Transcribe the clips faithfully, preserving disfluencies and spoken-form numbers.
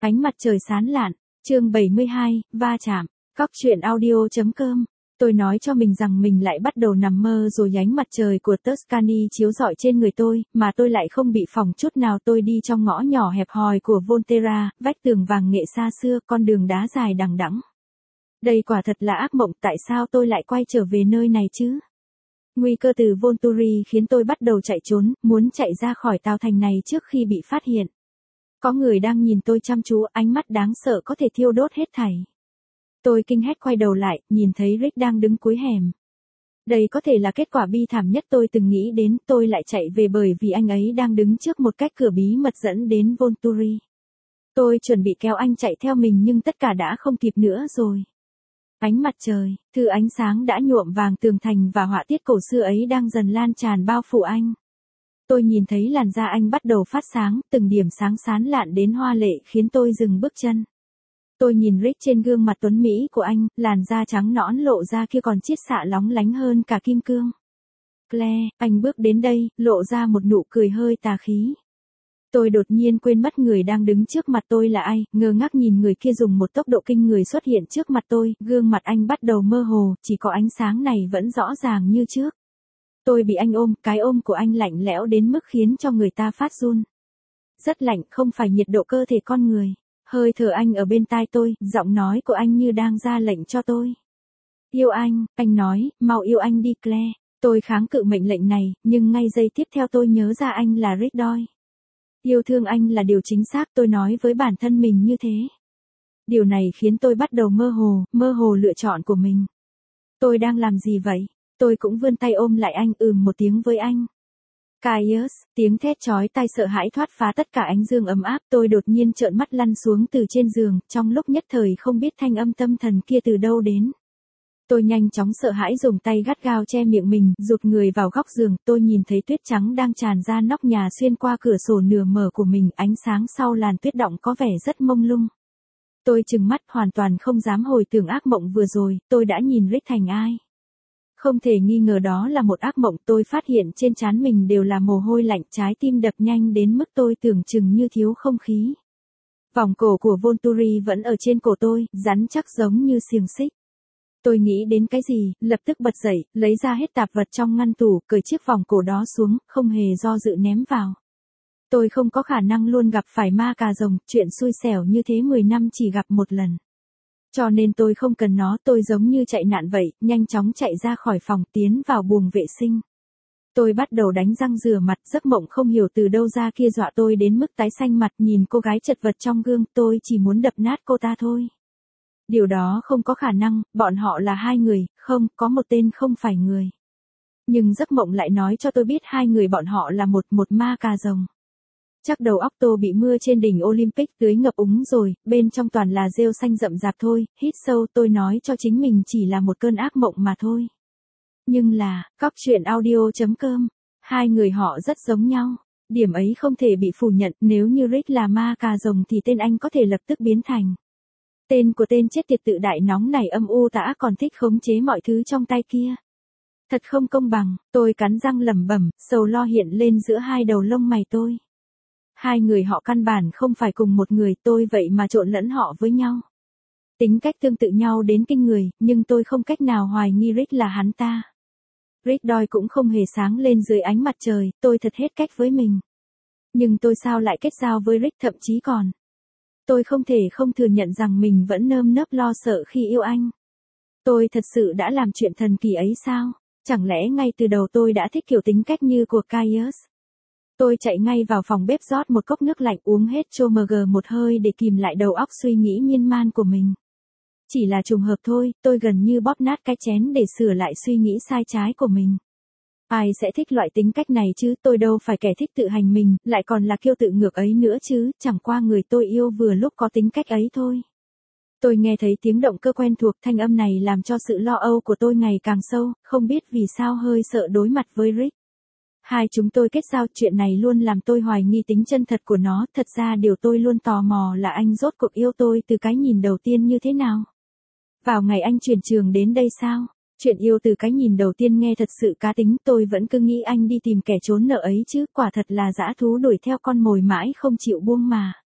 Ánh mặt trời sáng lạn, chương bảy mươi hai, va chạm, cóc truyện audio.com. Tôi nói cho mình rằng mình lại bắt đầu nằm mơ rồi ánh mặt trời của Tuscany chiếu rọi trên người tôi, mà tôi lại không bị phỏng chút nào. Tôi đi trong ngõ nhỏ hẹp hòi của Volterra, vách tường vàng nghệ xa xưa, con đường đá dài đằng đẵng. Đây quả thật là ác mộng, tại sao tôi lại quay trở về nơi này chứ? Nguy cơ từ Volturi khiến tôi bắt đầu chạy trốn, muốn chạy ra khỏi tòa thành này trước khi bị phát hiện. Có người đang nhìn tôi chăm chú, ánh mắt đáng sợ có thể thiêu đốt hết thảy. Tôi kinh hét quay đầu lại, nhìn thấy Rick đang đứng cuối hẻm. Đây có thể là kết quả bi thảm nhất tôi từng nghĩ đến, tôi lại chạy về bởi vì anh ấy đang đứng trước một cái cửa bí mật dẫn đến Volturi. Tôi chuẩn bị kéo anh chạy theo mình nhưng tất cả đã không kịp nữa rồi. Ánh mặt trời, thứ ánh sáng đã nhuộm vàng tường thành và họa tiết cổ xưa ấy đang dần lan tràn bao phủ anh. Tôi nhìn thấy làn da anh bắt đầu phát sáng, từng điểm sáng sán lạn đến hoa lệ khiến tôi dừng bước chân. Tôi nhìn Rick trên gương mặt tuấn mỹ của anh, làn da trắng nõn lộ ra kia còn chiết xạ lóng lánh hơn cả kim cương. Claire, anh bước đến đây, lộ ra một nụ cười hơi tà khí. Tôi đột nhiên quên mất người đang đứng trước mặt tôi là ai, ngơ ngác nhìn người kia dùng một tốc độ kinh người xuất hiện trước mặt tôi, gương mặt anh bắt đầu mơ hồ, chỉ có ánh sáng này vẫn rõ ràng như trước. Tôi bị anh ôm, cái ôm của anh lạnh lẽo đến mức khiến cho người ta phát run. Rất lạnh, không phải nhiệt độ cơ thể con người. Hơi thở anh ở bên tai tôi, giọng nói của anh như đang ra lệnh cho tôi. Yêu anh, anh nói, mau yêu anh đi Claire. Tôi kháng cự mệnh lệnh này, nhưng ngay giây tiếp theo tôi nhớ ra anh là Rick Doyle. Yêu thương anh là điều chính xác, tôi nói với bản thân mình như thế. Điều này khiến tôi bắt đầu mơ hồ, mơ hồ lựa chọn của mình. Tôi đang làm gì vậy? Tôi cũng vươn tay ôm lại anh, ừm một tiếng với anh. Caius, tiếng thét chói tai sợ hãi thoát phá tất cả ánh dương ấm áp, tôi đột nhiên trợn mắt lăn xuống từ trên giường, trong lúc nhất thời không biết thanh âm tâm thần kia từ đâu đến. Tôi nhanh chóng sợ hãi dùng tay gắt gao che miệng mình, rụt người vào góc giường, tôi nhìn thấy tuyết trắng đang tràn ra nóc nhà xuyên qua cửa sổ nửa mở của mình, ánh sáng sau làn tuyết đọng có vẻ rất mông lung. Tôi trừng mắt hoàn toàn không dám hồi tưởng ác mộng vừa rồi, tôi đã nhìn Rick thành ai. Không thể nghi ngờ đó là một ác mộng, tôi phát hiện trên trán mình đều là mồ hôi lạnh, trái tim đập nhanh đến mức tôi tưởng chừng như thiếu không khí. Vòng cổ của Volturi vẫn ở trên cổ tôi, rắn chắc giống như xiềng xích. Tôi nghĩ đến cái gì, lập tức bật dậy, lấy ra hết tạp vật trong ngăn tủ, cởi chiếc vòng cổ đó xuống, không hề do dự ném vào. Tôi không có khả năng luôn gặp phải ma cà rồng, chuyện xui xẻo như thế mười năm chỉ gặp một lần. Cho nên tôi không cần nó, tôi giống như chạy nạn vậy, nhanh chóng chạy ra khỏi phòng, tiến vào buồng vệ sinh. Tôi bắt đầu đánh răng rửa mặt, giấc mộng không hiểu từ đâu ra kia dọa tôi đến mức tái xanh mặt, nhìn cô gái chật vật trong gương, tôi chỉ muốn đập nát cô ta thôi. Điều đó không có khả năng, bọn họ là hai người, không, có một tên không phải người. Nhưng giấc mộng lại nói cho tôi biết hai người bọn họ là một, một ma cà rồng. Chắc đầu óc tôi bị mưa trên đỉnh Olympic tưới ngập úng rồi, bên trong toàn là rêu xanh rậm rạp thôi, hít sâu tôi nói cho chính mình chỉ là một cơn ác mộng mà thôi. Nhưng là, cóc truyện audio.com, hai người họ rất giống nhau, điểm ấy không thể bị phủ nhận, nếu như Rick là ma cà rồng thì tên anh có thể lập tức biến thành. Tên của tên chết tiệt tự đại nóng này âm u tả còn thích khống chế mọi thứ trong tay kia. Thật không công bằng, tôi cắn răng lẩm bẩm, sầu lo hiện lên giữa hai đầu lông mày tôi. Hai người họ căn bản không phải cùng một người, tôi vậy mà trộn lẫn họ với nhau. Tính cách tương tự nhau đến kinh người, nhưng tôi không cách nào hoài nghi Rick là hắn ta. Rick Doyle cũng không hề sáng lên dưới ánh mặt trời, tôi thật hết cách với mình. Nhưng tôi sao lại kết giao với Rick, thậm chí còn. Tôi không thể không thừa nhận rằng mình vẫn nơm nớp lo sợ khi yêu anh. Tôi thật sự đã làm chuyện thần kỳ ấy sao? Chẳng lẽ ngay từ đầu tôi đã thích kiểu tính cách như của Caius? Tôi chạy ngay vào phòng bếp rót một cốc nước lạnh uống hết chomg một hơi để kìm lại đầu óc suy nghĩ miên man của mình. Chỉ là trùng hợp thôi, tôi gần như bóp nát cái chén để sửa lại suy nghĩ sai trái của mình. Ai sẽ thích loại tính cách này chứ, tôi đâu phải kẻ thích tự hành mình, lại còn là kiêu tự ngược ấy nữa chứ, chẳng qua người tôi yêu vừa lúc có tính cách ấy thôi. Tôi nghe thấy tiếng động cơ quen thuộc, thanh âm này làm cho sự lo âu của tôi ngày càng sâu, không biết vì sao hơi sợ đối mặt với Rick. Hai chúng tôi kết giao, chuyện này luôn làm tôi hoài nghi tính chân thật của nó, thật ra điều tôi luôn tò mò là anh rốt cuộc yêu tôi từ cái nhìn đầu tiên như thế nào. Vào ngày anh chuyển trường đến đây sao? Chuyện yêu từ cái nhìn đầu tiên nghe thật sự cá tính, tôi vẫn cứ nghĩ anh đi tìm kẻ trốn nợ ấy chứ, quả thật là dã thú đuổi theo con mồi mãi không chịu buông mà.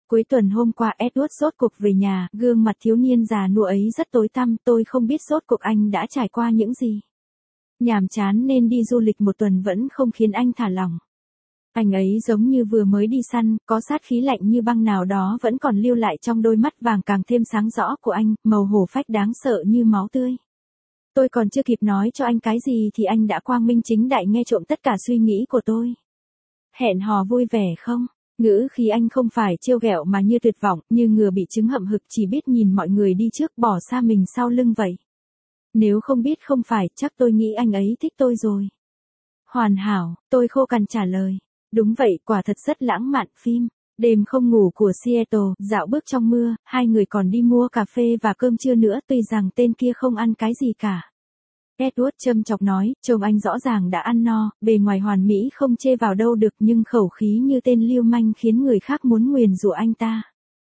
Cuối tuần hôm qua Edward sốt cuộc về nhà, gương mặt thiếu niên già nua ấy rất tối tăm, tôi không biết sốt cuộc anh đã trải qua những gì. Nhàm chán nên đi du lịch một tuần vẫn không khiến anh thả lỏng. Anh ấy giống như vừa mới đi săn, có sát khí lạnh như băng nào đó vẫn còn lưu lại trong đôi mắt vàng càng thêm sáng rõ của anh, màu hổ phách đáng sợ như máu tươi. Tôi còn chưa kịp nói cho anh cái gì thì anh đã quang minh chính đại nghe trộm tất cả suy nghĩ của tôi. Hẹn hò vui vẻ không? Ngữ khí anh không phải trêu ghẹo mà như tuyệt vọng, như ngừa bị chứng hậm hực chỉ biết nhìn mọi người đi trước bỏ xa mình sau lưng vậy. Nếu không biết không phải, chắc tôi nghĩ anh ấy thích tôi rồi. Hoàn hảo, tôi khô cằn trả lời. Đúng vậy, quả thật rất lãng mạn. Phim Đêm không ngủ của Seattle, dạo bước trong mưa, hai người còn đi mua cà phê và cơm trưa nữa, tuy rằng tên kia không ăn cái gì cả. Edward châm chọc nói, chồng anh rõ ràng đã ăn no, bề ngoài hoàn mỹ không chê vào đâu được nhưng khẩu khí như tên lưu manh khiến người khác muốn nguyền rủa anh ta.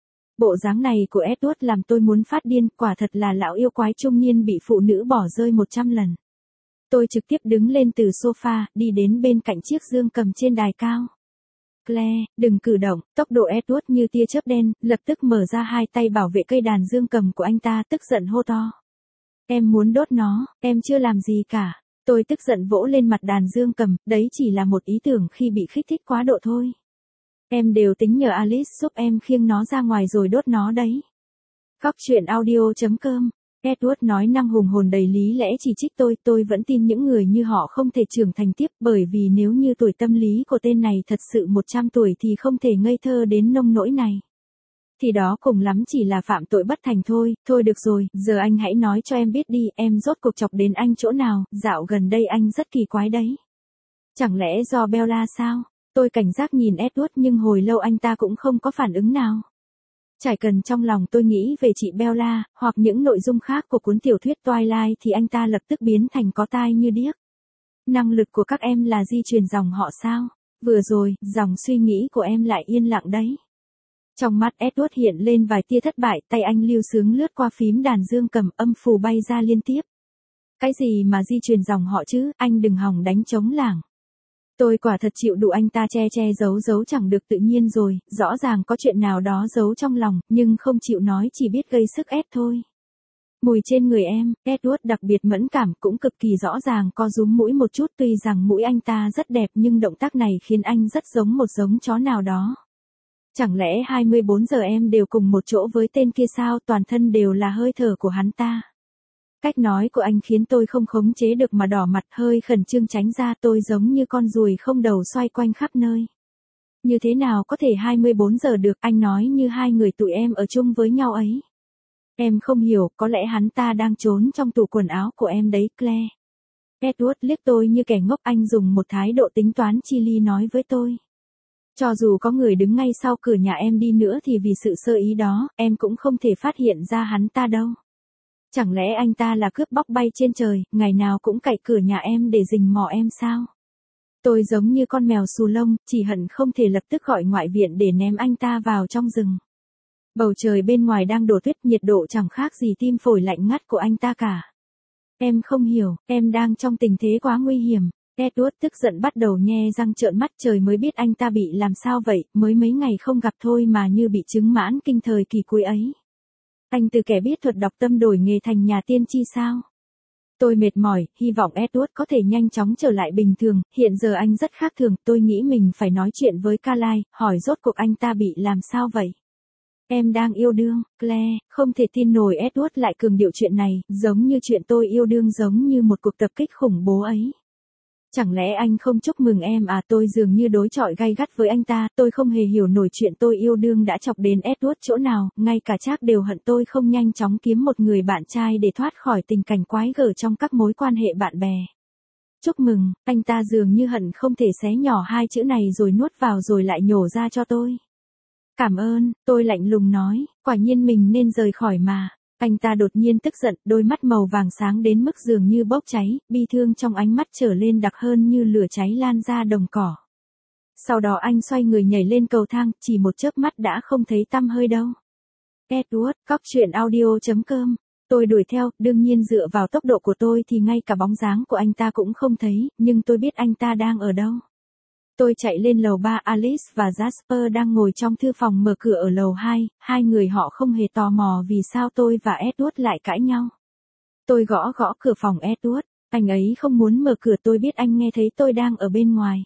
Bộ dáng này của Edward làm tôi muốn phát điên, quả thật là lão yêu quái trung niên bị phụ nữ bỏ rơi một trăm lần. Tôi trực tiếp đứng lên từ sofa, đi đến bên cạnh chiếc dương cầm trên đài cao. Claire, đừng cử động, tốc độ Edward như tia chớp đen, lập tức mở ra hai tay bảo vệ cây đàn dương cầm của anh ta, tức giận hô to. Em muốn đốt nó, em chưa làm gì cả. Tôi tức giận vỗ lên mặt đàn dương cầm, đấy chỉ là một ý tưởng khi bị kích thích quá độ thôi. Em đều tính nhờ Alice giúp em khiêng nó ra ngoài rồi đốt nó đấy. Góc truyện audio chấm com. Edward nói năng hùng hồn đầy lý lẽ chỉ trích tôi, tôi vẫn tin những người như họ không thể trưởng thành tiếp, bởi vì nếu như tuổi tâm lý của tên này thật sự một trăm tuổi thì không thể ngây thơ đến nông nỗi này. Thì đó cùng lắm chỉ là phạm tội bất thành thôi. Thôi được rồi, giờ anh hãy nói cho em biết đi, em rốt cuộc chọc đến anh chỗ nào, dạo gần đây anh rất kỳ quái đấy. Chẳng lẽ do Bella sao? Tôi cảnh giác nhìn Edward nhưng hồi lâu anh ta cũng không có phản ứng nào. Chải cần trong lòng tôi nghĩ về chị Bella, hoặc những nội dung khác của cuốn tiểu thuyết Twilight thì anh ta lập tức biến thành có tai như điếc. Năng lực của các em là di truyền dòng họ sao? Vừa rồi, dòng suy nghĩ của em lại yên lặng đấy. Trong mắt Edward hiện lên vài tia thất bại, tay anh lưu sướng lướt qua phím đàn dương cầm, âm phù bay ra liên tiếp. Cái gì mà di truyền dòng họ chứ, anh đừng hòng đánh trống lảng. Tôi quả thật chịu đủ anh ta che che giấu giấu chẳng được tự nhiên rồi, rõ ràng có chuyện nào đó giấu trong lòng, nhưng không chịu nói chỉ biết gây sức ép thôi. Mùi trên người em, Edward đặc biệt mẫn cảm, cũng cực kỳ rõ ràng co rúm mũi một chút, tuy rằng mũi anh ta rất đẹp nhưng động tác này khiến anh rất giống một giống chó nào đó. Chẳng lẽ hai mươi bốn giờ em đều cùng một chỗ với tên kia sao, toàn thân đều là hơi thở của hắn ta. Cách nói của anh khiến tôi không khống chế được mà đỏ mặt, hơi khẩn trương tránh ra, tôi giống như con ruồi không đầu xoay quanh khắp nơi. Như thế nào có thể hai mươi bốn giờ được, anh nói như hai người tụi em ở chung với nhau ấy. Em không hiểu, có lẽ hắn ta đang trốn trong tủ quần áo của em đấy, Claire. Edward liếc tôi như kẻ ngốc, anh dùng một thái độ tính toán chi ly nói với tôi. Cho dù có người đứng ngay sau cửa nhà em đi nữa thì vì sự sơ ý đó, em cũng không thể phát hiện ra hắn ta đâu. Chẳng lẽ anh ta là cướp bóc bay trên trời, ngày nào cũng cậy cửa nhà em để rình mò em sao? Tôi giống như con mèo xù lông, chỉ hận không thể lập tức gọi ngoại viện để ném anh ta vào trong rừng. Bầu trời bên ngoài đang đổ tuyết, nhiệt độ chẳng khác gì tim phổi lạnh ngắt của anh ta cả. Em không hiểu, em đang trong tình thế quá nguy hiểm. Edward tức giận bắt đầu nhe răng trợn mắt, trời mới biết anh ta bị làm sao vậy, mới mấy ngày không gặp thôi mà như bị chứng mãn kinh thời kỳ cuối ấy. Anh từ kẻ biết thuật đọc tâm đổi nghề thành nhà tiên tri sao? Tôi mệt mỏi, hy vọng Edward có thể nhanh chóng trở lại bình thường, hiện giờ anh rất khác thường, tôi nghĩ mình phải nói chuyện với Carly, hỏi rốt cuộc anh ta bị làm sao vậy? Em đang yêu đương, Claire, không thể tin nổi Edward lại cường điệu chuyện này, giống như chuyện tôi yêu đương giống như một cuộc tập kích khủng bố ấy. Chẳng lẽ anh không chúc mừng em à? Tôi dường như đối chọi gay gắt với anh ta, tôi không hề hiểu nổi chuyện tôi yêu đương đã chọc đến Edward chỗ nào, ngay cả Trác đều hận tôi không nhanh chóng kiếm một người bạn trai để thoát khỏi tình cảnh quái gở trong các mối quan hệ bạn bè. Chúc mừng, anh ta dường như hận không thể xé nhỏ hai chữ này rồi nuốt vào rồi lại nhổ ra cho tôi. Cảm ơn, tôi lạnh lùng nói, quả nhiên mình nên rời khỏi mà. Anh ta đột nhiên tức giận, đôi mắt màu vàng sáng đến mức dường như bốc cháy, bi thương trong ánh mắt trở lên đặc hơn như lửa cháy lan ra đồng cỏ. Sau đó anh xoay người nhảy lên cầu thang, chỉ một chớp mắt đã không thấy tăm hơi đâu. Edward, góc truyện audio chấm com. Tôi đuổi theo, đương nhiên dựa vào tốc độ của tôi thì ngay cả bóng dáng của anh ta cũng không thấy, nhưng tôi biết anh ta đang ở đâu. Tôi chạy lên lầu ba, Alice và Jasper đang ngồi trong thư phòng mở cửa ở lầu hai, hai người họ không hề tò mò vì sao tôi và Edward lại cãi nhau. Tôi gõ gõ cửa phòng Edward, anh ấy không muốn mở cửa, tôi biết anh nghe thấy tôi đang ở bên ngoài.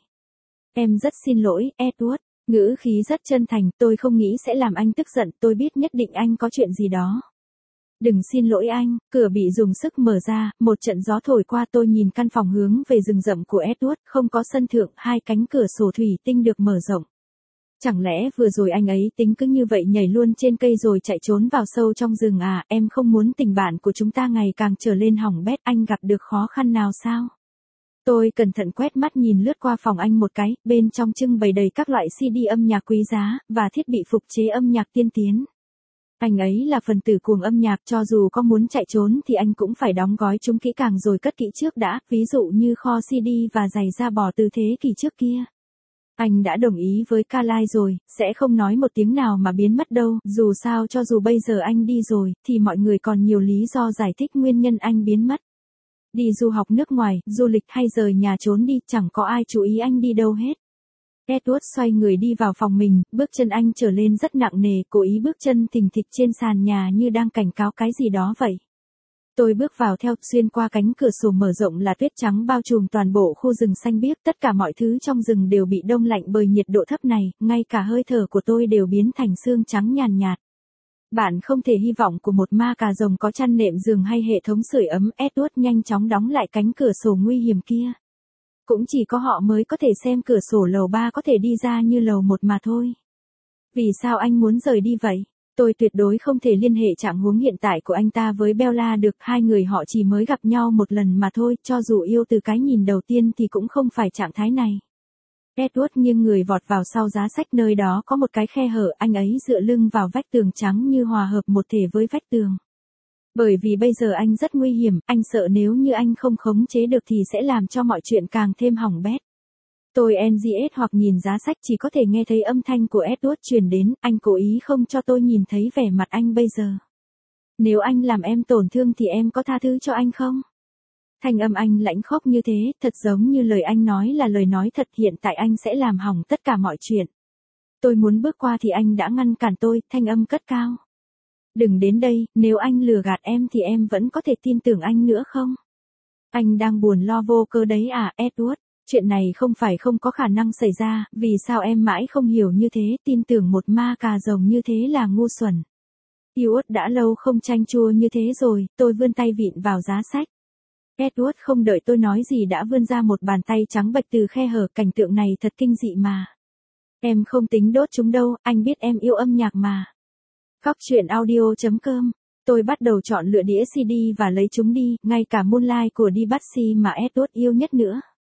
Em rất xin lỗi, Edward, ngữ khí rất chân thành, tôi không nghĩ sẽ làm anh tức giận, tôi biết nhất định anh có chuyện gì đó. Đừng xin lỗi anh, cửa bị dùng sức mở ra, một trận gió thổi qua, tôi nhìn căn phòng hướng về rừng rậm của Edward, không có sân thượng, hai cánh cửa sổ thủy tinh được mở rộng. Chẳng lẽ vừa rồi anh ấy tính cứ như vậy nhảy luôn trên cây rồi chạy trốn vào sâu trong rừng à, em không muốn tình bạn của chúng ta ngày càng trở lên hỏng bét, anh gặp được khó khăn nào sao? Tôi cẩn thận quét mắt nhìn lướt qua phòng anh một cái, bên trong trưng bày đầy các loại xê đê âm nhạc quý giá, và thiết bị phục chế âm nhạc tiên tiến. Anh ấy là phần tử cuồng âm nhạc, cho dù có muốn chạy trốn thì anh cũng phải đóng gói chúng kỹ càng rồi cất kỹ trước đã, ví dụ như kho xê đê và giày da bò từ thế kỷ trước kia. Anh đã đồng ý với Carly rồi, sẽ không nói một tiếng nào mà biến mất đâu, dù sao cho dù bây giờ anh đi rồi, thì mọi người còn nhiều lý do giải thích nguyên nhân anh biến mất. Đi du học nước ngoài, du lịch hay rời nhà trốn đi, chẳng có ai chú ý anh đi đâu hết. Edward xoay người đi vào phòng mình, bước chân anh trở lên rất nặng nề, cố ý bước chân thình thịch trên sàn nhà như đang cảnh cáo cái gì đó vậy. Tôi bước vào theo, xuyên qua cánh cửa sổ mở rộng là tuyết trắng bao trùm toàn bộ khu rừng xanh biếc, tất cả mọi thứ trong rừng đều bị đông lạnh bởi nhiệt độ thấp này, ngay cả hơi thở của tôi đều biến thành sương trắng nhàn nhạt. Bạn không thể hy vọng của một ma cà rồng có chăn nệm giường hay hệ thống sưởi ấm, Edward nhanh chóng đóng lại cánh cửa sổ nguy hiểm kia. Cũng chỉ có họ mới có thể xem cửa sổ lầu ba có thể đi ra như lầu một mà thôi. Vì sao anh muốn rời đi vậy? Tôi tuyệt đối không thể liên hệ trạng huống hiện tại của anh ta với Bella được, hai người họ chỉ mới gặp nhau một lần mà thôi, cho dù yêu từ cái nhìn đầu tiên thì cũng không phải trạng thái này. Edward nghiêng người vọt vào sau giá sách, nơi đó có một cái khe hở, anh ấy dựa lưng vào vách tường trắng như hòa hợp một thể với vách tường. Bởi vì bây giờ anh rất nguy hiểm, anh sợ nếu như anh không khống chế được thì sẽ làm cho mọi chuyện càng thêm hỏng bét. Tôi en giê ét hoặc nhìn giá sách chỉ có thể nghe thấy âm thanh của Edward truyền đến, anh cố ý không cho tôi nhìn thấy vẻ mặt anh bây giờ. Nếu anh làm em tổn thương thì em có tha thứ cho anh không? Thanh âm anh lãnh khốc như thế, thật giống như lời anh nói là lời nói thật, hiện tại anh sẽ làm hỏng tất cả mọi chuyện. Tôi muốn bước qua thì anh đã ngăn cản tôi, thanh âm cất cao. Đừng đến đây, nếu anh lừa gạt em thì em vẫn có thể tin tưởng anh nữa không? Anh đang buồn lo vô cơ đấy à, Edward? Chuyện này không phải không có khả năng xảy ra, vì sao em mãi không hiểu như thế, tin tưởng một ma cà rồng như thế là ngu xuẩn. Edward đã lâu không chanh chua như thế rồi, tôi vươn tay vịn vào giá sách. Edward không đợi tôi nói gì đã vươn ra một bàn tay trắng bệch từ khe hở, cảnh tượng này thật kinh dị mà. Em không tính đốt chúng đâu, anh biết em yêu âm nhạc mà. Cóc truyện audio chấm com. Tôi bắt đầu chọn lựa đĩa xê đê và lấy chúng đi, ngay cả Moonlight của Debussy mà Edward yêu nhất nữa.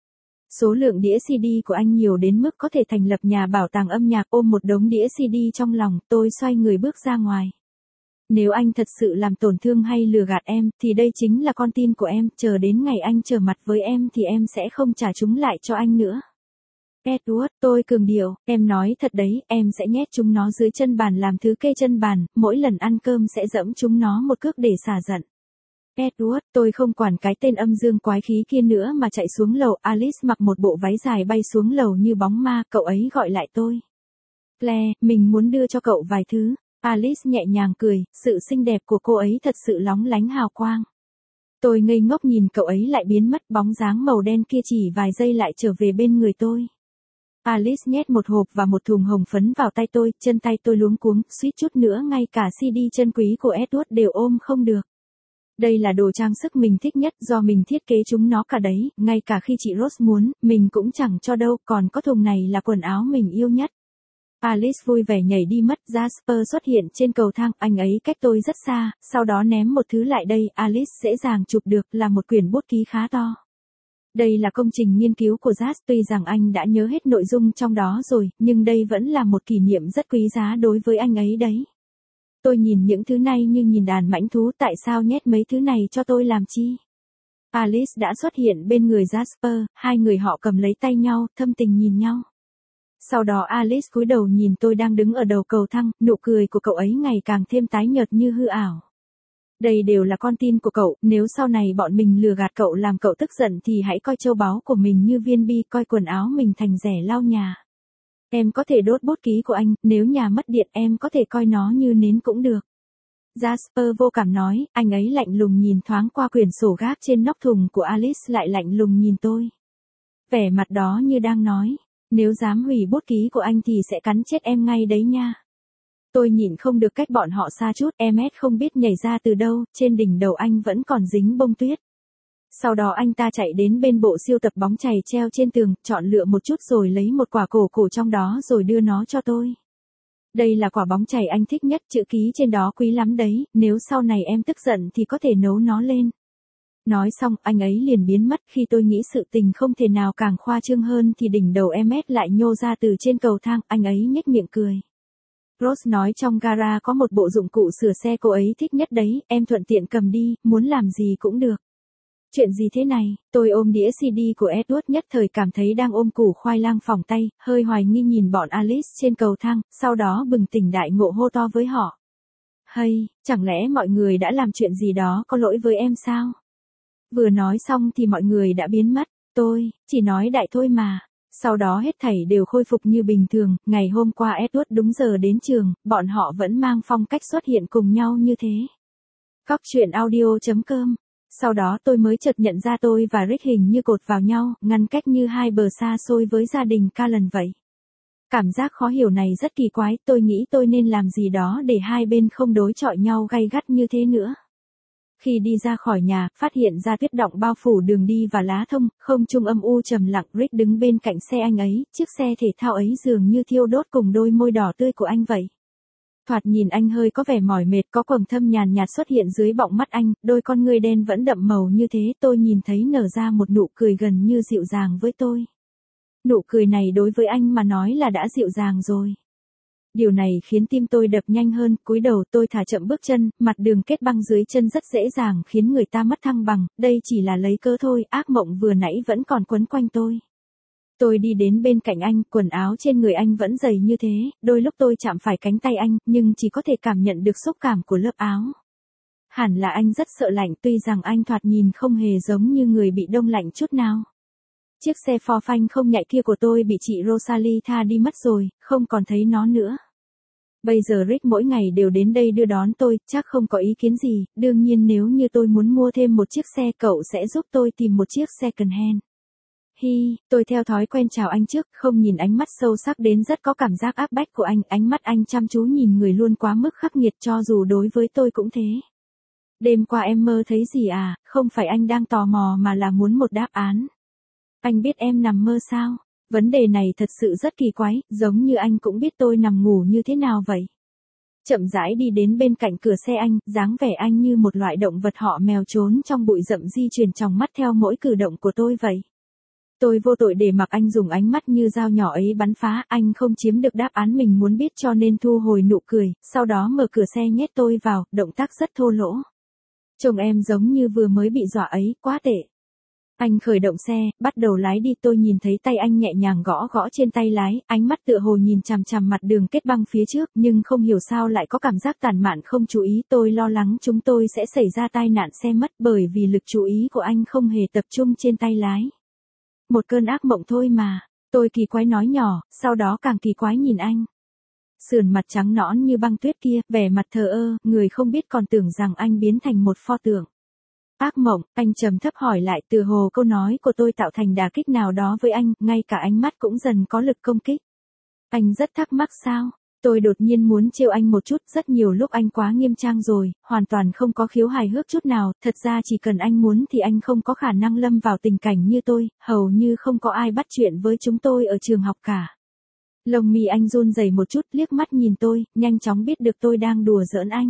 Số lượng đĩa xê đê của anh nhiều đến mức có thể thành lập nhà bảo tàng âm nhạc, ôm một đống đĩa xê đê trong lòng, tôi xoay người bước ra ngoài. Nếu anh thật sự làm tổn thương hay lừa gạt em, thì đây chính là con tin của em, chờ đến ngày anh trở mặt với em thì em sẽ không trả chúng lại cho anh nữa. Edward, tôi cường điệu, em nói thật đấy, em sẽ nhét chúng nó dưới chân bàn làm thứ kê chân bàn, mỗi lần ăn cơm sẽ dẫm chúng nó một cước để xả giận. Edward, tôi không quản cái tên âm dương quái khí kia nữa mà chạy xuống lầu, Alice mặc một bộ váy dài bay xuống lầu như bóng ma, cậu ấy gọi lại tôi. Claire, mình muốn đưa cho cậu vài thứ. Alice nhẹ nhàng cười, sự xinh đẹp của cô ấy thật sự lóng lánh hào quang. Tôi ngây ngốc nhìn cậu ấy lại biến mất, bóng dáng màu đen kia chỉ vài giây lại trở về bên người tôi. Alice nhét một hộp và một thùng hồng phấn vào tay tôi, chân tay tôi luống cuống, suýt chút nữa ngay cả xê đê chân quý của Edward đều ôm không được. Đây là đồ trang sức mình thích nhất, do mình thiết kế chúng nó cả đấy, ngay cả khi chị Rose muốn, mình cũng chẳng cho đâu, còn có thùng này là quần áo mình yêu nhất. Alice vui vẻ nhảy đi mất, Jasper xuất hiện trên cầu thang, anh ấy cách tôi rất xa, sau đó ném một thứ lại đây, Alice dễ dàng chụp được, là một quyển bút ký khá to. Đây là công trình nghiên cứu của Jas, tuy rằng anh đã nhớ hết nội dung trong đó rồi, nhưng đây vẫn là một kỷ niệm rất quý giá đối với anh ấy đấy. Tôi nhìn những thứ này như nhìn đàn mãnh thú, tại sao nhét mấy thứ này cho tôi làm chi? Alice đã xuất hiện bên người Jasper, hai người họ cầm lấy tay nhau, thâm tình nhìn nhau. Sau đó Alice cúi đầu nhìn tôi đang đứng ở đầu cầu thang, nụ cười của cậu ấy ngày càng thêm tái nhợt như hư ảo. Đây đều là con tin của cậu, nếu sau này bọn mình lừa gạt cậu làm cậu tức giận thì hãy coi châu báu của mình như viên bi, coi quần áo mình thành rẻ lau nhà. Em có thể đốt bút ký của anh, nếu nhà mất điện em có thể coi nó như nến cũng được. Jasper vô cảm nói, anh ấy lạnh lùng nhìn thoáng qua quyển sổ gác trên nóc thùng của Alice lại lạnh lùng nhìn tôi. Vẻ mặt đó như đang nói, nếu dám hủy bút ký của anh thì sẽ cắn chết em ngay đấy nha. Tôi nhìn không được cách bọn họ xa chút, em ét không biết nhảy ra từ đâu, trên đỉnh đầu anh vẫn còn dính bông tuyết. Sau đó anh ta chạy đến bên bộ siêu tập bóng chày treo trên tường, chọn lựa một chút rồi lấy một quả cổ cổ trong đó rồi đưa nó cho tôi. Đây là quả bóng chày anh thích nhất, chữ ký trên đó quý lắm đấy, nếu sau này em tức giận thì có thể nấu nó lên. Nói xong, anh ấy liền biến mất, khi tôi nghĩ sự tình không thể nào càng khoa trương hơn thì đỉnh đầu em ét lại nhô ra từ trên cầu thang, anh ấy nhếch miệng cười. Rose nói trong gara có một bộ dụng cụ sửa xe cô ấy thích nhất đấy, em thuận tiện cầm đi, muốn làm gì cũng được. Chuyện gì thế này, tôi ôm đĩa xê đê của Edward nhất thời cảm thấy đang ôm củ khoai lang phỏng tay, hơi hoài nghi nhìn bọn Alice trên cầu thang, sau đó bừng tỉnh đại ngộ hô to với họ. Hay, chẳng lẽ mọi người đã làm chuyện gì đó có lỗi với em sao? Vừa nói xong thì mọi người đã biến mất, tôi, chỉ nói đại thôi mà. Sau đó hết thảy đều khôi phục như bình thường, ngày hôm qua Edward đúng giờ đến trường, bọn họ vẫn mang phong cách xuất hiện cùng nhau như thế. Cóc truyện audio chấm com. Sau đó tôi mới chợt nhận ra tôi và Rick hình như cột vào nhau, ngăn cách như hai bờ xa xôi với gia đình Callan vậy. Cảm giác khó hiểu này rất kỳ quái, tôi nghĩ tôi nên làm gì đó để hai bên không đối chọi nhau gay gắt như thế nữa. Khi đi ra khỏi nhà, phát hiện ra tuyết động bao phủ đường đi và lá thông, không trung âm u trầm lặng, Rick đứng bên cạnh xe anh ấy, chiếc xe thể thao ấy dường như thiêu đốt cùng đôi môi đỏ tươi của anh vậy. Thoạt nhìn anh hơi có vẻ mỏi mệt, có quầng thâm nhàn nhạt xuất hiện dưới bọng mắt anh, đôi con ngươi đen vẫn đậm màu như thế, tôi nhìn thấy nở ra một nụ cười gần như dịu dàng với tôi. Nụ cười này đối với anh mà nói là đã dịu dàng rồi. Điều này khiến tim tôi đập nhanh hơn, cúi đầu tôi thả chậm bước chân, mặt đường kết băng dưới chân rất dễ dàng khiến người ta mất thăng bằng, đây chỉ là lấy cớ thôi, ác mộng vừa nãy vẫn còn quấn quanh tôi. Tôi đi đến bên cạnh anh, quần áo trên người anh vẫn dày như thế, đôi lúc tôi chạm phải cánh tay anh, nhưng chỉ có thể cảm nhận được xúc cảm của lớp áo. Hẳn là anh rất sợ lạnh, tuy rằng anh thoạt nhìn không hề giống như người bị đông lạnh chút nào. Chiếc xe pho phanh không nhạy kia của tôi bị chị Rosalie tha đi mất rồi, không còn thấy nó nữa. Bây giờ Rick mỗi ngày đều đến đây đưa đón tôi, chắc không có ý kiến gì, đương nhiên nếu như tôi muốn mua thêm một chiếc xe cậu sẽ giúp tôi tìm một chiếc second hand. Hi, tôi theo thói quen chào anh trước, không nhìn ánh mắt sâu sắc đến rất có cảm giác áp bách của anh, ánh mắt anh chăm chú nhìn người luôn quá mức khắc nghiệt cho dù đối với tôi cũng thế. Đêm qua em mơ thấy gì à, không phải anh đang tò mò mà là muốn một đáp án. Anh biết em nằm mơ sao? Vấn đề này thật sự rất kỳ quái, giống như anh cũng biết tôi nằm ngủ như thế nào vậy. Chậm rãi đi đến bên cạnh cửa xe anh, dáng vẻ anh như một loại động vật họ mèo trốn trong bụi rậm di chuyển trong mắt theo mỗi cử động của tôi vậy. Tôi vô tội để mặc anh dùng ánh mắt như dao nhỏ ấy bắn phá, anh không chiếm được đáp án mình muốn biết cho nên thu hồi nụ cười, sau đó mở cửa xe nhét tôi vào, động tác rất thô lỗ. Trông em giống như vừa mới bị dọa ấy, quá tệ. Anh khởi động xe, bắt đầu lái đi, tôi nhìn thấy tay anh nhẹ nhàng gõ gõ trên tay lái, ánh mắt tựa hồ nhìn chằm chằm mặt đường kết băng phía trước, nhưng không hiểu sao lại có cảm giác tản mạn không chú ý, tôi lo lắng chúng tôi sẽ xảy ra tai nạn xe mất bởi vì lực chú ý của anh không hề tập trung trên tay lái. Một cơn ác mộng thôi mà, tôi kỳ quái nói nhỏ, sau đó càng kỳ quái nhìn anh. Sườn mặt trắng nõn như băng tuyết kia, vẻ mặt thờ ơ, người không biết còn tưởng rằng anh biến thành một pho tượng. Ác mộng, anh trầm thấp hỏi lại, từ hồ câu nói của tôi tạo thành đả kích nào đó với anh, ngay cả ánh mắt cũng dần có lực công kích. Anh rất thắc mắc sao? Tôi đột nhiên muốn trêu anh một chút, rất nhiều lúc anh quá nghiêm trang rồi, hoàn toàn không có khiếu hài hước chút nào, thật ra chỉ cần anh muốn thì anh không có khả năng lâm vào tình cảnh như tôi, hầu như không có ai bắt chuyện với chúng tôi ở trường học cả. Lông mi anh run rẩy một chút, liếc mắt nhìn tôi, nhanh chóng biết được tôi đang đùa giỡn anh.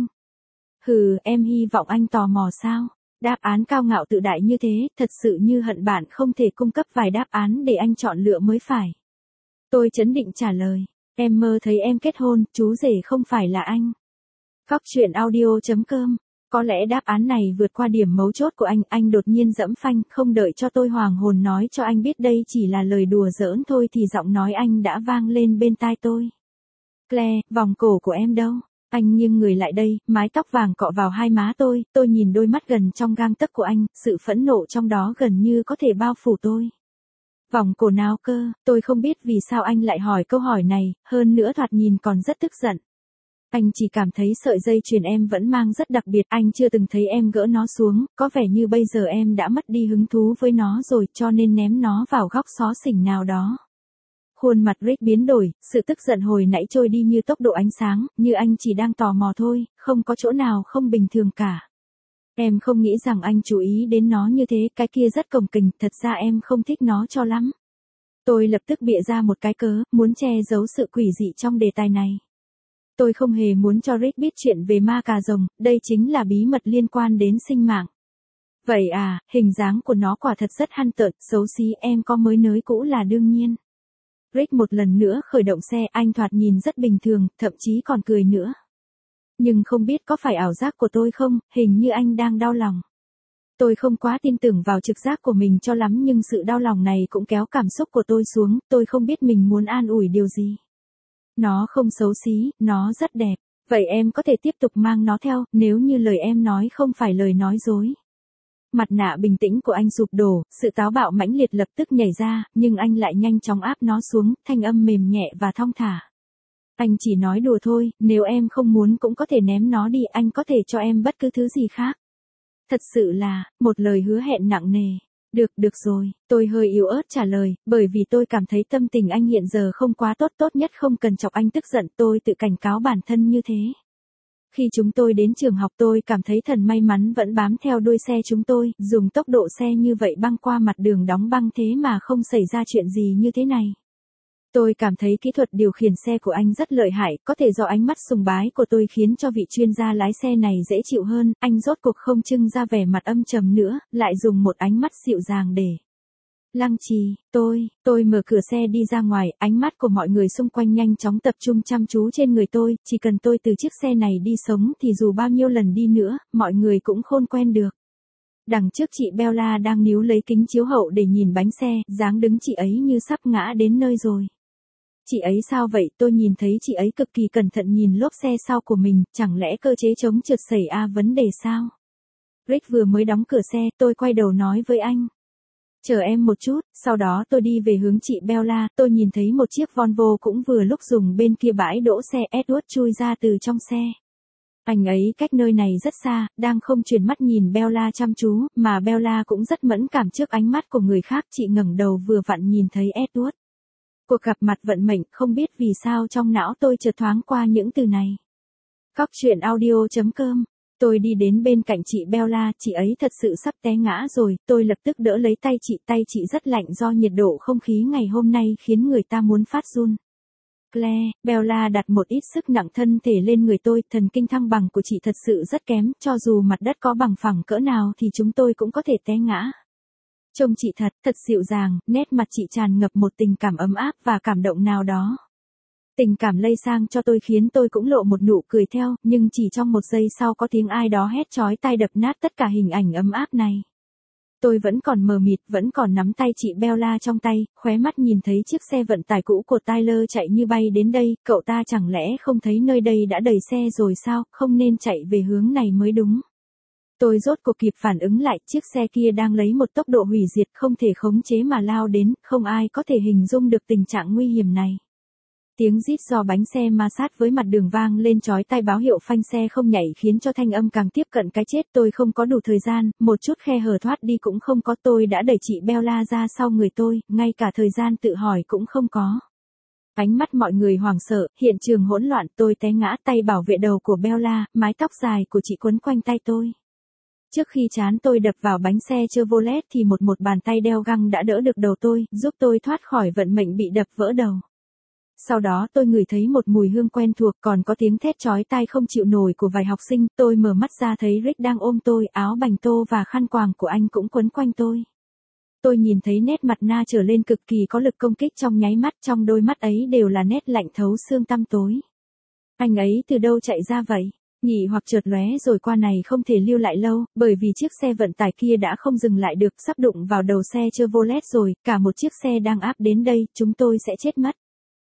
Hừ, em hy vọng anh tò mò sao? Đáp án cao ngạo tự đại như thế, thật sự như hận bạn không thể cung cấp vài đáp án để anh chọn lựa mới phải. Tôi trấn định trả lời, em mơ thấy em kết hôn, chú rể không phải là anh. Cóc truyện audio chấm com. Có lẽ đáp án này vượt qua điểm mấu chốt của anh, anh đột nhiên giẫm phanh, không đợi cho tôi hoàng hồn nói cho anh biết đây chỉ là lời đùa giỡn thôi thì giọng nói anh đã vang lên bên tai tôi. Claire, vòng cổ của em đâu? Anh nghiêng người lại đây, mái tóc vàng cọ vào hai má tôi, tôi nhìn đôi mắt gần trong gang tấc của anh, sự phẫn nộ trong đó gần như có thể bao phủ tôi. Vòng cổ nào cơ, tôi không biết vì sao anh lại hỏi câu hỏi này, hơn nữa thoạt nhìn còn rất tức giận. Anh chỉ cảm thấy sợi dây chuyền em vẫn mang rất đặc biệt, anh chưa từng thấy em gỡ nó xuống, có vẻ như bây giờ em đã mất đi hứng thú với nó rồi cho nên ném nó vào góc xó xỉnh nào đó. Khuôn mặt Rick biến đổi, sự tức giận hồi nãy trôi đi như tốc độ ánh sáng, như anh chỉ đang tò mò thôi, không có chỗ nào không bình thường cả. Em không nghĩ rằng anh chú ý đến nó như thế, cái kia rất cồng kềnh, thật ra em không thích nó cho lắm. Tôi lập tức bịa ra một cái cớ, muốn che giấu sự quỷ dị trong đề tài này. Tôi không hề muốn cho Rick biết chuyện về ma cà rồng, đây chính là bí mật liên quan đến sinh mạng. Vậy à, hình dáng của nó quả thật rất hăn tợn, xấu xí, em có mới nới cũ là đương nhiên. Rick một lần nữa khởi động xe, anh thoạt nhìn rất bình thường, thậm chí còn cười nữa. Nhưng không biết có phải ảo giác của tôi không, hình như anh đang đau lòng. Tôi không quá tin tưởng vào trực giác của mình cho lắm nhưng sự đau lòng này cũng kéo cảm xúc của tôi xuống, tôi không biết mình muốn an ủi điều gì. Nó không xấu xí, nó rất đẹp. Vậy em có thể tiếp tục mang nó theo, nếu như lời em nói không phải lời nói dối. Mặt nạ bình tĩnh của anh sụp đổ, sự táo bạo mãnh liệt lập tức nhảy ra, nhưng anh lại nhanh chóng áp nó xuống, thanh âm mềm nhẹ và thong thả. Anh chỉ nói đùa thôi, nếu em không muốn cũng có thể ném nó đi, anh có thể cho em bất cứ thứ gì khác. Thật sự là, một lời hứa hẹn nặng nề. Được, được rồi, tôi hơi yếu ớt trả lời, bởi vì tôi cảm thấy tâm tình anh hiện giờ không quá tốt, tốt nhất không cần chọc anh tức giận, tôi tự cảnh cáo bản thân như thế. Khi chúng tôi đến trường học tôi cảm thấy thần may mắn vẫn bám theo đuôi xe chúng tôi, dùng tốc độ xe như vậy băng qua mặt đường đóng băng thế mà không xảy ra chuyện gì như thế này. Tôi cảm thấy kỹ thuật điều khiển xe của anh rất lợi hại, có thể do ánh mắt sùng bái của tôi khiến cho vị chuyên gia lái xe này dễ chịu hơn, anh rốt cuộc không trưng ra vẻ mặt âm trầm nữa, lại dùng một ánh mắt dịu dàng để. Lăng Trì, tôi, tôi mở cửa xe đi ra ngoài, ánh mắt của mọi người xung quanh nhanh chóng tập trung chăm chú trên người tôi, chỉ cần tôi từ chiếc xe này đi sống thì dù bao nhiêu lần đi nữa, mọi người cũng khôn quen được. Đằng trước chị Bella đang níu lấy kính chiếu hậu để nhìn bánh xe, dáng đứng chị ấy như sắp ngã đến nơi rồi. Chị ấy sao vậy? Tôi nhìn thấy chị ấy cực kỳ cẩn thận nhìn lốp xe sau của mình, chẳng lẽ cơ chế chống trượt xảy ra vấn đề sao? Rick vừa mới đóng cửa xe, tôi quay đầu nói với anh. Chờ em một chút, sau đó tôi đi về hướng chị Bella, tôi nhìn thấy một chiếc Volvo cũng vừa lúc dùng bên kia bãi đỗ xe, Edward chui ra từ trong xe. Anh ấy cách nơi này rất xa, đang không chuyển mắt nhìn Bella chăm chú, mà Bella cũng rất mẫn cảm trước ánh mắt của người khác, chị ngẩng đầu vừa vặn nhìn thấy Edward. Cuộc gặp mặt vận mệnh, không biết vì sao trong não tôi chợt thoáng qua những từ này. Cóc truyện audio chấm com. Tôi đi đến bên cạnh chị Bella, chị ấy thật sự sắp té ngã rồi, tôi lập tức đỡ lấy tay chị, tay chị rất lạnh do nhiệt độ không khí ngày hôm nay khiến người ta muốn phát run. Claire, Bella đặt một ít sức nặng thân thể lên người tôi, thần kinh thăng bằng của chị thật sự rất kém, cho dù mặt đất có bằng phẳng cỡ nào thì chúng tôi cũng có thể té ngã. Trông chị thật, thật dịu dàng, nét mặt chị tràn ngập một tình cảm ấm áp và cảm động nào đó. Tình cảm lây sang cho tôi khiến tôi cũng lộ một nụ cười theo, nhưng chỉ trong một giây sau có tiếng ai đó hét chói tai đập nát tất cả hình ảnh ấm áp này. Tôi vẫn còn mờ mịt, vẫn còn nắm tay chị Bella trong tay, khóe mắt nhìn thấy chiếc xe vận tải cũ của Tyler chạy như bay đến đây, cậu ta chẳng lẽ không thấy nơi đây đã đầy xe rồi sao, không nên chạy về hướng này mới đúng. Tôi rốt cuộc kịp phản ứng lại, chiếc xe kia đang lấy một tốc độ hủy diệt không thể khống chế mà lao đến, không ai có thể hình dung được tình trạng nguy hiểm này. Tiếng rít do bánh xe ma sát với mặt đường vang lên chói tai báo hiệu phanh xe không nhảy khiến cho thanh âm càng tiếp cận cái chết. Tôi không có đủ thời gian, một chút khe hở thoát đi cũng không có, tôi đã đẩy chị Bella ra sau người tôi, ngay cả thời gian tự hỏi cũng không có. Ánh mắt mọi người hoảng sợ, hiện trường hỗn loạn, tôi té ngã, tay bảo vệ đầu của Bella, mái tóc dài của chị quấn quanh tay tôi. Trước khi trán tôi đập vào bánh xe Chevrolet thì một một bàn tay đeo găng đã đỡ được đầu tôi, giúp tôi thoát khỏi vận mệnh bị đập vỡ đầu. Sau đó tôi ngửi thấy một mùi hương quen thuộc, còn có tiếng thét chói tai không chịu nổi của vài học sinh, tôi mở mắt ra thấy Rick đang ôm tôi, áo bành tô và khăn quàng của anh cũng quấn quanh tôi. Tôi nhìn thấy nét mặt na trở lên cực kỳ có lực công kích trong nháy mắt, trong đôi mắt ấy đều là nét lạnh thấu xương tăm tối. Anh ấy từ đâu chạy ra vậy? Nhị hoặc chợt lóe rồi qua này không thể lưu lại lâu, bởi vì chiếc xe vận tải kia đã không dừng lại được, sắp đụng vào đầu xe Chevrolet rồi, cả một chiếc xe đang áp đến đây, chúng tôi sẽ chết mất.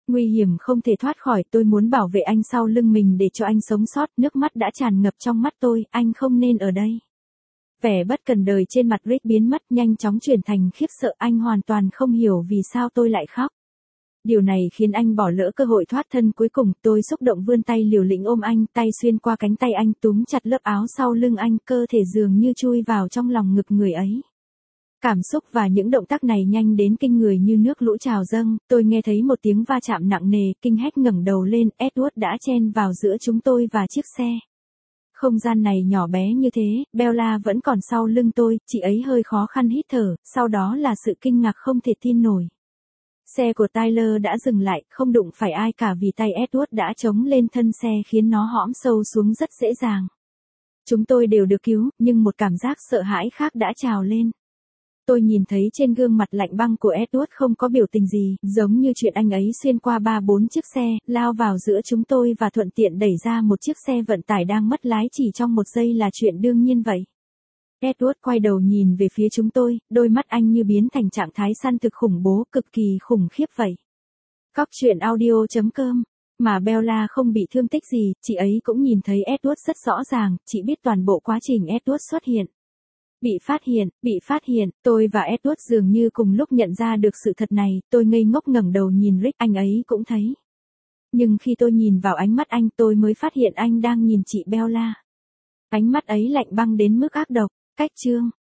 Nguy hiểm không thể thoát khỏi, tôi muốn bảo vệ anh sau lưng mình để cho anh sống sót, nước mắt đã tràn ngập trong mắt tôi, anh không nên ở đây. Vẻ bất cần đời trên mặt Rick biến mất, nhanh chóng chuyển thành khiếp sợ, anh hoàn toàn không hiểu vì sao tôi lại khóc. Điều này khiến anh bỏ lỡ cơ hội thoát thân cuối cùng, tôi xúc động vươn tay liều lĩnh ôm anh, tay xuyên qua cánh tay anh túm chặt lớp áo sau lưng anh, cơ thể dường như chui vào trong lòng ngực người ấy. Cảm xúc và những động tác này nhanh đến kinh người như nước lũ trào dâng, tôi nghe thấy một tiếng va chạm nặng nề, kinh hét ngẩng đầu lên, Edward đã chen vào giữa chúng tôi và chiếc xe. Không gian này nhỏ bé như thế, Bella vẫn còn sau lưng tôi, chị ấy hơi khó khăn hít thở, sau đó là sự kinh ngạc không thể tin nổi. Xe của Tyler đã dừng lại, không đụng phải ai cả vì tay Edward đã chống lên thân xe khiến nó hõm sâu xuống rất dễ dàng. Chúng tôi đều được cứu, nhưng một cảm giác sợ hãi khác đã trào lên. Tôi nhìn thấy trên gương mặt lạnh băng của Edward không có biểu tình gì, giống như chuyện anh ấy xuyên qua ba bốn chiếc xe, lao vào giữa chúng tôi và thuận tiện đẩy ra một chiếc xe vận tải đang mất lái chỉ trong một giây là chuyện đương nhiên vậy. Edward quay đầu nhìn về phía chúng tôi, đôi mắt anh như biến thành trạng thái săn thực khủng bố, cực kỳ khủng khiếp vậy. Cóc truyện audio chấm com. Mà Bella không bị thương tích gì, chị ấy cũng nhìn thấy Edward rất rõ ràng, chị biết toàn bộ quá trình Edward xuất hiện. Bị phát hiện, bị phát hiện, tôi và Edward dường như cùng lúc nhận ra được sự thật này, tôi ngây ngốc ngẩng đầu nhìn Rick, anh ấy cũng thấy. Nhưng khi tôi nhìn vào ánh mắt anh tôi mới phát hiện anh đang nhìn chị Bella. Ánh mắt ấy lạnh băng đến mức ác độc, cách chương.